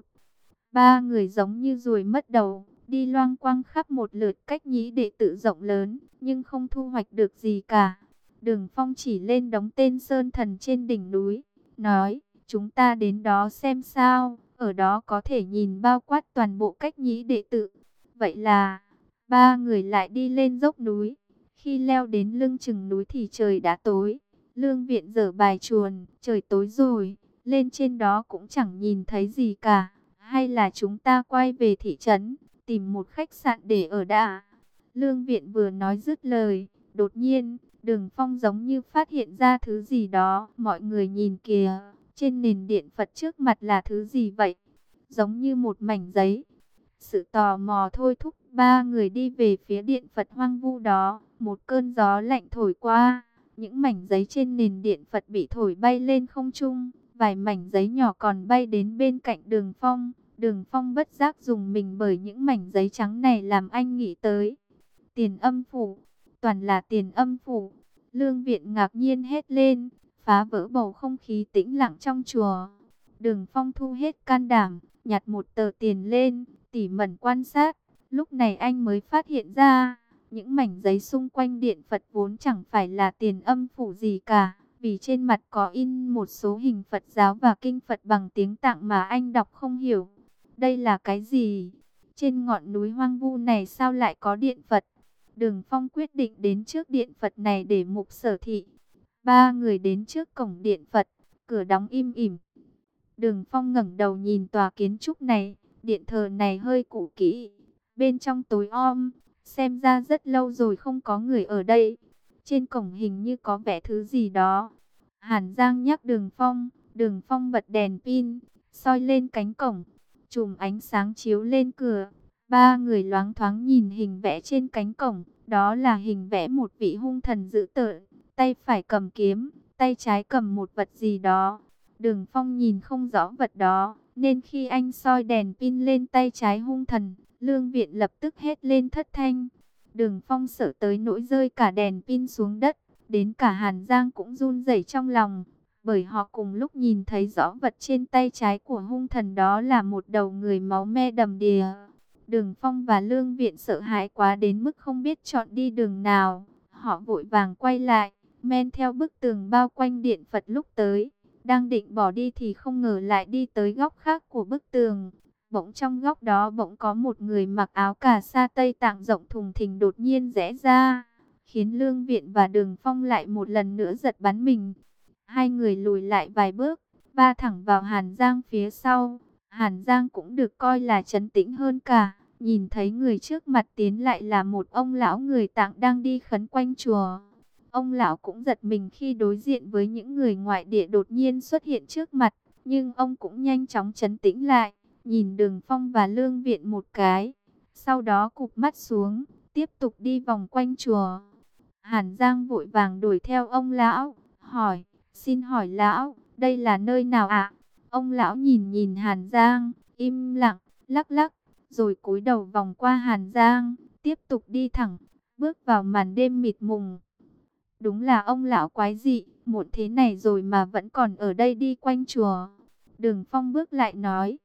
Ba người giống như ruồi mất đầu, đi loang quang khắp một lượt cách nhĩ đệ tự rộng lớn, nhưng không thu hoạch được gì cả. Đường Phong chỉ lên đống tên sơn thần trên đỉnh núi, nói, chúng ta đến đó xem sao, ở đó có thể nhìn bao quát toàn bộ cách nhĩ đệ tự. Vậy là, ba người lại đi lên dốc núi. Khi leo đến lưng chừng núi thì trời đã tối. Lương Viện dở bài chuồn, trời tối rồi, lên trên đó cũng chẳng nhìn thấy gì cả. Hay là chúng ta quay về thị trấn, tìm một khách sạn để ở đã. Lương Viện vừa nói dứt lời, đột nhiên, Đường Phong giống như phát hiện ra thứ gì đó. Mọi người nhìn kìa, trên nền điện Phật trước mặt là thứ gì vậy? Giống như một mảnh giấy. Sự tò mò thôi thúc ba người đi về phía điện Phật hoang vu đó. Một cơn gió lạnh thổi qua, những mảnh giấy trên nền điện Phật bị thổi bay lên không trung. Vài mảnh giấy nhỏ còn bay đến bên cạnh Đường Phong. Đường Phong bất giác dùng mình bởi những mảnh giấy trắng này làm anh nghĩ tới. Tiền âm phủ, toàn là tiền âm phủ. Lương Viện ngạc nhiên hét lên, phá vỡ bầu không khí tĩnh lặng trong chùa. Đường Phong thu hết can đảm, nhặt một tờ tiền lên, tỉ mẩn quan sát. Lúc này anh mới phát hiện ra, những mảnh giấy xung quanh điện Phật vốn chẳng phải là tiền âm phủ gì cả. Vì trên mặt có in một số hình Phật giáo và kinh Phật bằng tiếng Tạng mà anh đọc không hiểu. Đây là cái gì? Trên ngọn núi hoang vu này sao lại có điện Phật? Đường Phong quyết định đến trước điện Phật này để mục sở thị. Ba người đến trước cổng điện Phật, cửa đóng im ỉm. Đường Phong ngẩng đầu nhìn tòa kiến trúc này, điện thờ này hơi cũ kỹ. Bên trong tối om, xem ra rất lâu rồi không có người ở đây. Trên cổng hình như có vẽ thứ gì đó. Hàn Giang nhắc Đường Phong, Đường Phong bật đèn pin, soi lên cánh cổng. Chùm ánh sáng chiếu lên cửa. Ba người loáng thoáng nhìn hình vẽ trên cánh cổng. Đó là hình vẽ một vị hung thần dữ tợn. Tay phải cầm kiếm, tay trái cầm một vật gì đó. Đường Phong nhìn không rõ vật đó, nên khi anh soi đèn pin lên tay trái hung thần, Lương Viện lập tức hét lên thất thanh. Đường Phong sợ tới nỗi rơi cả đèn pin xuống đất, đến cả Hàn Giang cũng run rẩy trong lòng, bởi họ cùng lúc nhìn thấy rõ vật trên tay trái của hung thần đó là một đầu người máu me đầm đìa. Đường Phong và Lương Viện sợ hãi quá đến mức không biết chọn đi đường nào, họ vội vàng quay lại, men theo bức tường bao quanh điện Phật lúc tới. Đang định bỏ đi thì không ngờ lại đi tới góc khác của bức tường. Bỗng trong góc đó bỗng có một người mặc áo cà sa Tây Tạng rộng thùng thình đột nhiên rẽ ra, khiến Lương Viện và Đường Phong lại một lần nữa giật bắn mình. Hai người lùi lại vài bước, va thẳng vào Hàn Giang phía sau. Hàn Giang cũng được coi là trấn tĩnh hơn cả, nhìn thấy người trước mặt tiến lại là một ông lão người Tạng đang đi khấn quanh chùa. Ông lão cũng giật mình khi đối diện với những người ngoại địa đột nhiên xuất hiện trước mặt, nhưng ông cũng nhanh chóng trấn tĩnh lại, nhìn Đường Phong và Lương Viện một cái, sau đó cụp mắt xuống, tiếp tục đi vòng quanh chùa. Hàn Giang vội vàng đuổi theo ông lão, hỏi, xin hỏi lão, đây là nơi nào ạ? Ông lão nhìn nhìn Hàn Giang, im lặng, lắc lắc, rồi cúi đầu vòng qua Hàn Giang, tiếp tục đi thẳng, bước vào màn đêm mịt mùng. Đúng là ông lão quái dị, muộn thế này rồi mà vẫn còn ở đây đi quanh chùa. Đường Phong bước lại nói,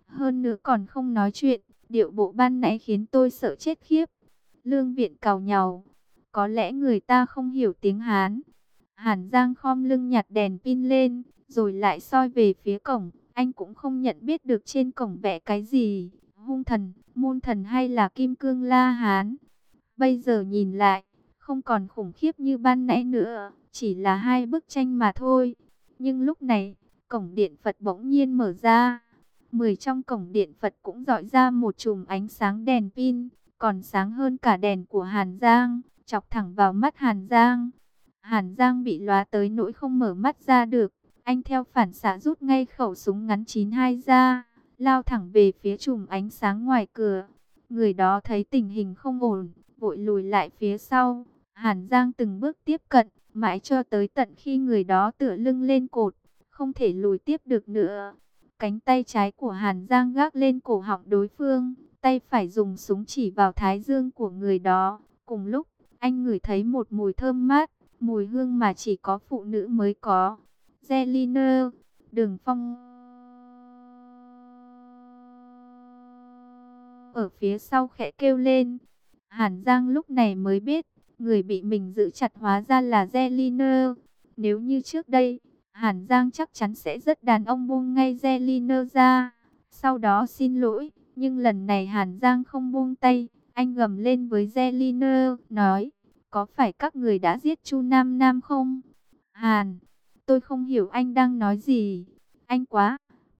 Hơn nữa còn không nói chuyện, điệu bộ ban nãy khiến tôi sợ chết khiếp. Lương Viện càu nhàu, có lẽ người ta không hiểu tiếng Hán. Hàn Giang khom lưng nhặt đèn pin lên, rồi lại soi về phía cổng. Anh cũng không nhận biết được trên cổng vẽ cái gì, hung thần, môn thần hay là kim cương La Hán. Bây giờ nhìn lại, không còn khủng khiếp như ban nãy nữa, chỉ là hai bức tranh mà thôi. Nhưng lúc này, cổng điện Phật bỗng nhiên mở ra. Mười trong cổng điện Phật cũng dọi ra một chùm ánh sáng đèn pin, còn sáng hơn cả đèn của Hàn Giang, chọc thẳng vào mắt Hàn Giang. Hàn Giang bị lóa tới nỗi không mở mắt ra được. Anh theo phản xạ rút ngay khẩu súng ngắn chín hai ra, lao thẳng về phía chùm ánh sáng ngoài cửa. Người đó thấy tình hình không ổn, vội lùi lại phía sau. Hàn Giang từng bước tiếp cận, mãi cho tới tận khi người đó tựa lưng lên cột, không thể lùi tiếp được nữa. Cánh tay trái của Hàn Giang gác lên cổ họng đối phương, tay phải dùng súng chỉ vào thái dương của người đó. Cùng lúc, anh ngửi thấy một mùi thơm mát, mùi hương mà chỉ có phụ nữ mới có. Zeliner, Đường Phong ở phía sau khẽ kêu lên. Hàn Giang lúc này mới biết, người bị mình giữ chặt hóa ra là Zeliner. Nếu như trước đây, Hàn Giang chắc chắn sẽ rất đàn ông buông ngay Zeliner ra, sau đó xin lỗi. Nhưng lần này Hàn Giang không buông tay, anh gầm lên với Zeliner, nói, có phải các người đã giết Chu Nam Nam không? Hàn, tôi không hiểu anh đang nói gì, anh quá,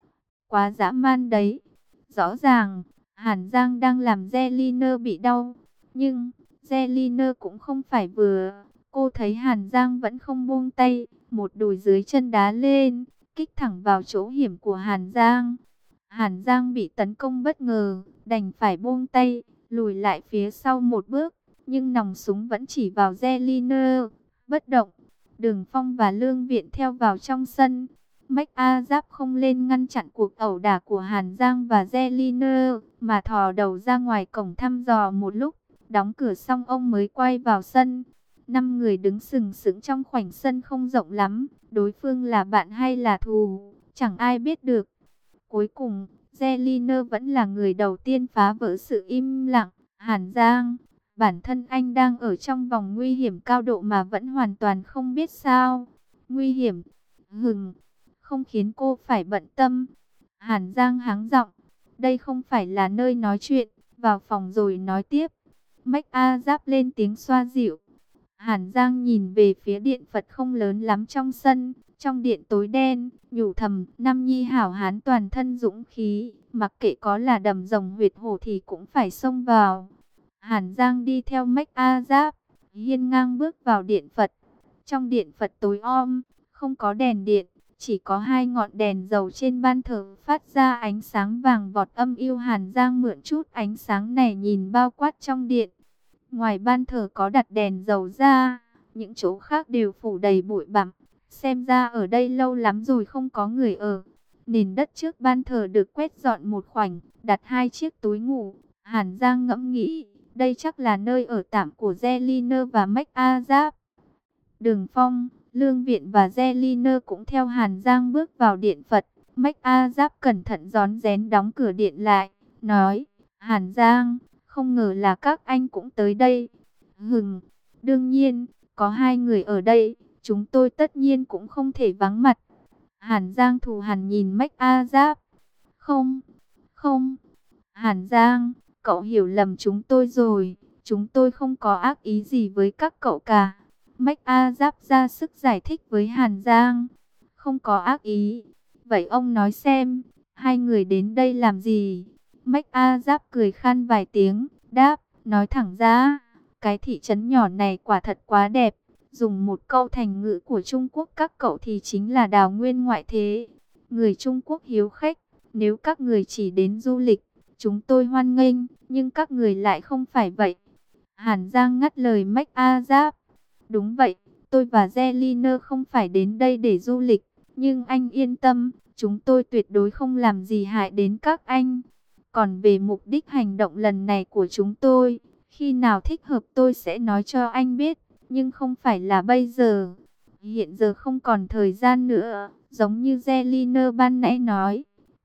quá dã man đấy. Rõ ràng, Hàn Giang đang làm Zeliner bị đau, nhưng Zeliner cũng không phải vừa. Cô thấy Hàn Giang vẫn không buông tay, một đùi dưới chân đá lên, kích thẳng vào chỗ hiểm của Hàn Giang. Hàn Giang bị tấn công bất ngờ, đành phải buông tay, lùi lại phía sau một bước, nhưng nòng súng vẫn chỉ vào Zeliner, bất động. Đường Phong và Lương Viện theo vào trong sân. Mách A Giáp không lên ngăn chặn cuộc ẩu đả của Hàn Giang và Zeliner, mà thò đầu ra ngoài cổng thăm dò một lúc. Đóng cửa xong ông mới quay vào sân. Năm người đứng sừng sững trong khoảnh sân không rộng lắm. Đối phương là bạn hay là thù, chẳng ai biết được. Cuối cùng, Zeliner vẫn là người đầu tiên phá vỡ sự im lặng. Hàn Giang, bản thân anh đang ở trong vòng nguy hiểm cao độ mà vẫn hoàn toàn không biết sao. Nguy hiểm? Hừng, không khiến cô phải bận tâm. Hàn Giang hắng giọng, đây không phải là nơi nói chuyện, vào phòng rồi nói tiếp. Mách A Giáp lên tiếng xoa dịu. Hàn Giang nhìn về phía điện Phật không lớn lắm trong sân. Trong điện tối đen, nhủ thầm, Nam Nhi hảo hán toàn thân dũng khí, mặc kệ có là đầm rồng huyệt hổ thì cũng phải xông vào. Hàn Giang đi theo Mách A Giáp, hiên ngang bước vào điện Phật. Trong điện Phật tối om, không có đèn điện, chỉ có hai ngọn đèn dầu trên ban thờ phát ra ánh sáng vàng vọt âm u. Hàn Giang mượn chút ánh sáng này nhìn bao quát trong điện. Ngoài ban thờ có đặt đèn dầu ra, những chỗ khác đều phủ đầy bụi bặm. Xem ra ở đây lâu lắm rồi không có người ở. Nền đất trước ban thờ được quét dọn một khoảnh, đặt hai chiếc túi ngủ. Hàn Giang ngẫm nghĩ, đây chắc là nơi ở tạm của Zeliner và Mách A Giáp. Đường Phong, Lương Viện và Zeliner cũng theo Hàn Giang bước vào điện Phật. Mách A Giáp cẩn thận rón rén đóng cửa điện lại, nói, Hàn Giang, không ngờ là các anh cũng tới đây. Hừng, đương nhiên, có hai người ở đây, chúng tôi tất nhiên cũng không thể vắng mặt. Hàn Giang thù hằn nhìn Mách A Giáp. Không, không, Hàn Giang, cậu hiểu lầm chúng tôi rồi, chúng tôi không có ác ý gì với các cậu cả. Mách A Giáp ra sức giải thích với Hàn Giang. Không có ác ý. Vậy ông nói xem, hai người đến đây làm gì? Mách A Giáp cười khan vài tiếng, đáp, nói thẳng ra, cái thị trấn nhỏ này quả thật quá đẹp. Dùng một câu thành ngữ của Trung Quốc các cậu thì chính là đào nguyên ngoại thế. Người Trung Quốc hiếu khách, nếu các người chỉ đến du lịch, chúng tôi hoan nghênh, nhưng các người lại không phải vậy. Hàn Giang ngắt lời Mách A Giáp. Đúng vậy, tôi và Zeliner không phải đến đây để du lịch, nhưng anh yên tâm, chúng tôi tuyệt đối không làm gì hại đến các anh. Còn về mục đích hành động lần này của chúng tôi, khi nào thích hợp tôi sẽ nói cho anh biết, nhưng không phải là bây giờ. Hiện giờ không còn thời gian nữa, giống như Zeliner ban nãy nói,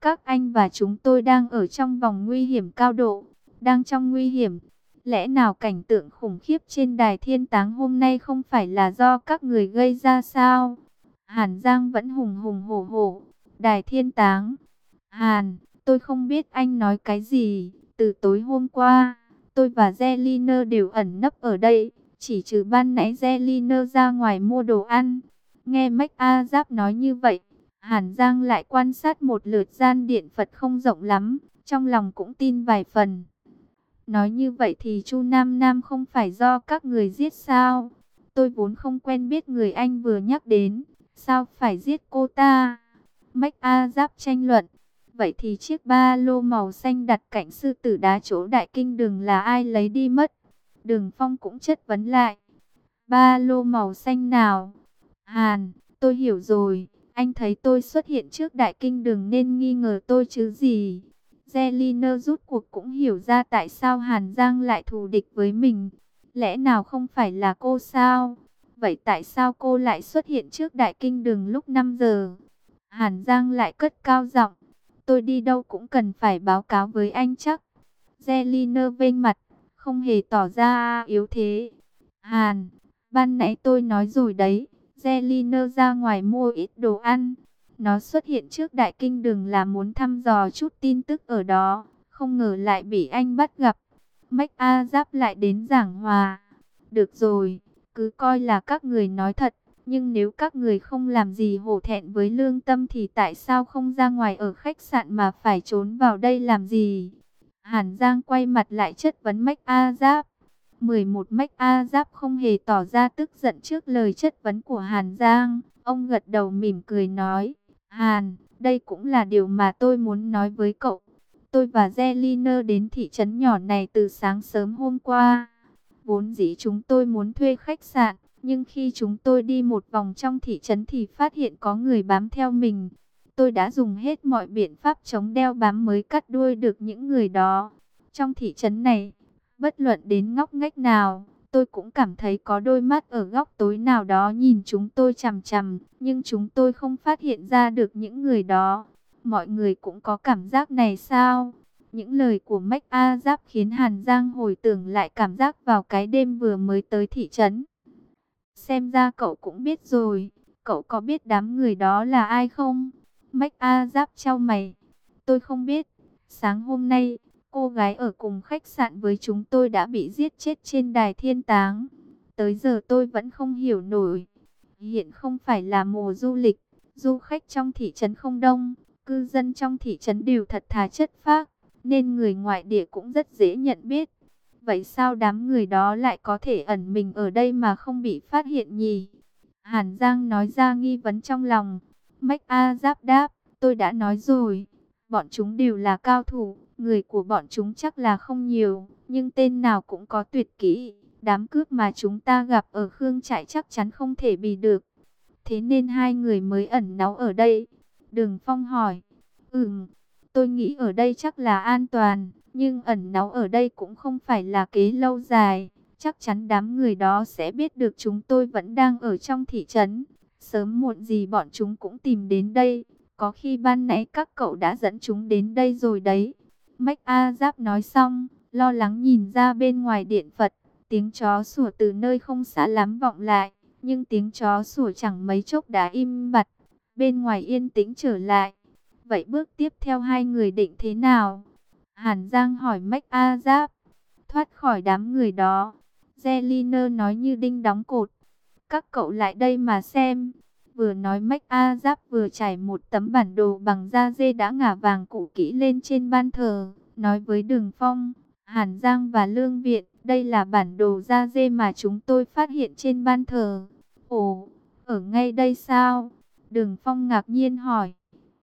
Các anh và chúng tôi đang ở trong vòng nguy hiểm cao độ. Đang trong nguy hiểm. Lẽ nào cảnh tượng khủng khiếp trên đài thiên táng hôm nay không phải là do các người gây ra sao? Hàn Giang vẫn hùng hùng hổ hổ. Đài thiên táng. Hàn, tôi không biết anh nói cái gì. Từ tối hôm qua, tôi và Zelina đều ẩn nấp ở đây. Chỉ trừ ban nãy Zelina ra ngoài mua đồ ăn. Nghe Mách A Giáp nói như vậy, Hàn Giang lại quan sát một lượt gian điện Phật không rộng lắm. Trong lòng cũng tin vài phần. Nói như vậy thì Chu Nam Nam không phải do các người giết sao? Tôi vốn không quen biết người anh vừa nhắc đến. Sao phải giết cô ta? Mách A Giáp tranh luận. Vậy thì chiếc ba lô màu xanh đặt cạnh sư tử đá chỗ Đại Kinh Đường là ai lấy đi mất? Đường Phong cũng chất vấn lại. Ba lô màu xanh nào? Hàn, tôi hiểu rồi. Anh thấy tôi xuất hiện trước Đại Kinh Đường nên nghi ngờ tôi chứ gì? Zelina rút cuộc cũng hiểu ra tại sao Hàn Giang lại thù địch với mình. Lẽ nào không phải là cô sao? Vậy tại sao cô lại xuất hiện trước Đại Kinh Đường lúc năm giờ? Hàn Giang lại cất cao giọng. Tôi đi đâu cũng cần phải báo cáo với anh chắc. Zelina vênh mặt, không hề tỏ ra yếu thế. Hàn, ban nãy tôi nói rồi đấy. Zelina ra ngoài mua ít đồ ăn. Nó xuất hiện trước Đại Kinh Đường là muốn thăm dò chút tin tức ở đó. Không ngờ lại bị anh bắt gặp. Mách A Giáp lại đến giảng hòa. Được rồi, cứ coi là các người nói thật. Nhưng nếu các người không làm gì hổ thẹn với lương tâm thì tại sao không ra ngoài ở khách sạn mà phải trốn vào đây làm gì? Hàn Giang quay mặt lại chất vấn Mách A Giáp. mười một Mách A Giáp không hề tỏ ra tức giận trước lời chất vấn của Hàn Giang. Ông gật đầu mỉm cười nói. Hàn, đây cũng là điều mà tôi muốn nói với cậu. Tôi và Zelina đến thị trấn nhỏ này từ sáng sớm hôm qua. Vốn dĩ chúng tôi muốn thuê khách sạn. Nhưng khi chúng tôi đi một vòng trong thị trấn thì phát hiện có người bám theo mình. Tôi đã dùng hết mọi biện pháp chống đeo bám mới cắt đuôi được những người đó. Trong thị trấn này, bất luận đến ngóc ngách nào, tôi cũng cảm thấy có đôi mắt ở góc tối nào đó nhìn chúng tôi chằm chằm. Nhưng chúng tôi không phát hiện ra được những người đó. Mọi người cũng có cảm giác này sao? Những lời của Mách A Giáp khiến Hàn Giang hồi tưởng lại cảm giác vào cái đêm vừa mới tới thị trấn. Xem ra cậu cũng biết rồi. Cậu có biết đám người đó là ai không? Mách A Giáp chau mày. Tôi không biết. Sáng hôm nay, cô gái ở cùng khách sạn với chúng tôi đã bị giết chết trên đài thiên táng. Tới giờ tôi vẫn không hiểu nổi. Hiện không phải là mùa du lịch. Du khách trong thị trấn không đông. Cư dân trong thị trấn đều thật thà chất phác. Nên người ngoại địa cũng rất dễ nhận biết. Vậy sao đám người đó lại có thể ẩn mình ở đây mà không bị phát hiện nhỉ? Hàn Giang nói ra nghi vấn trong lòng. Mách A Giáp đáp, tôi đã nói rồi. Bọn chúng đều là cao thủ, người của bọn chúng chắc là không nhiều, nhưng tên nào cũng có tuyệt kỹ. Đám cướp mà chúng ta gặp ở Khương Trại chắc chắn không thể bị được. Thế nên hai người mới ẩn náu ở đây. Đường Phong hỏi, ừm, tôi nghĩ ở đây chắc là an toàn. Nhưng ẩn náu ở đây cũng không phải là kế lâu dài. Chắc chắn đám người đó sẽ biết được chúng tôi vẫn đang ở trong thị trấn. Sớm muộn gì bọn chúng cũng tìm đến đây. Có khi ban nãy các cậu đã dẫn chúng đến đây rồi đấy. Mách A Giáp nói xong, lo lắng nhìn ra bên ngoài điện Phật. Tiếng chó sủa từ nơi không xa lắm vọng lại. Nhưng tiếng chó sủa chẳng mấy chốc đã im bặt. Bên ngoài yên tĩnh trở lại. Vậy bước tiếp theo hai người định thế nào? Hàn Giang hỏi Mách A Giáp. Thoát khỏi đám người đó. Zelina nói như đinh đóng cột. Các cậu lại đây mà xem. Vừa nói Mách A Giáp vừa trải một tấm bản đồ bằng da dê đã ngả vàng cũ kỹ lên trên ban thờ. Nói với Đường Phong, Hàn Giang và Lương Viện. Đây là bản đồ da dê mà chúng tôi phát hiện trên ban thờ. Ồ, ở ngay đây sao? Đường Phong ngạc nhiên hỏi.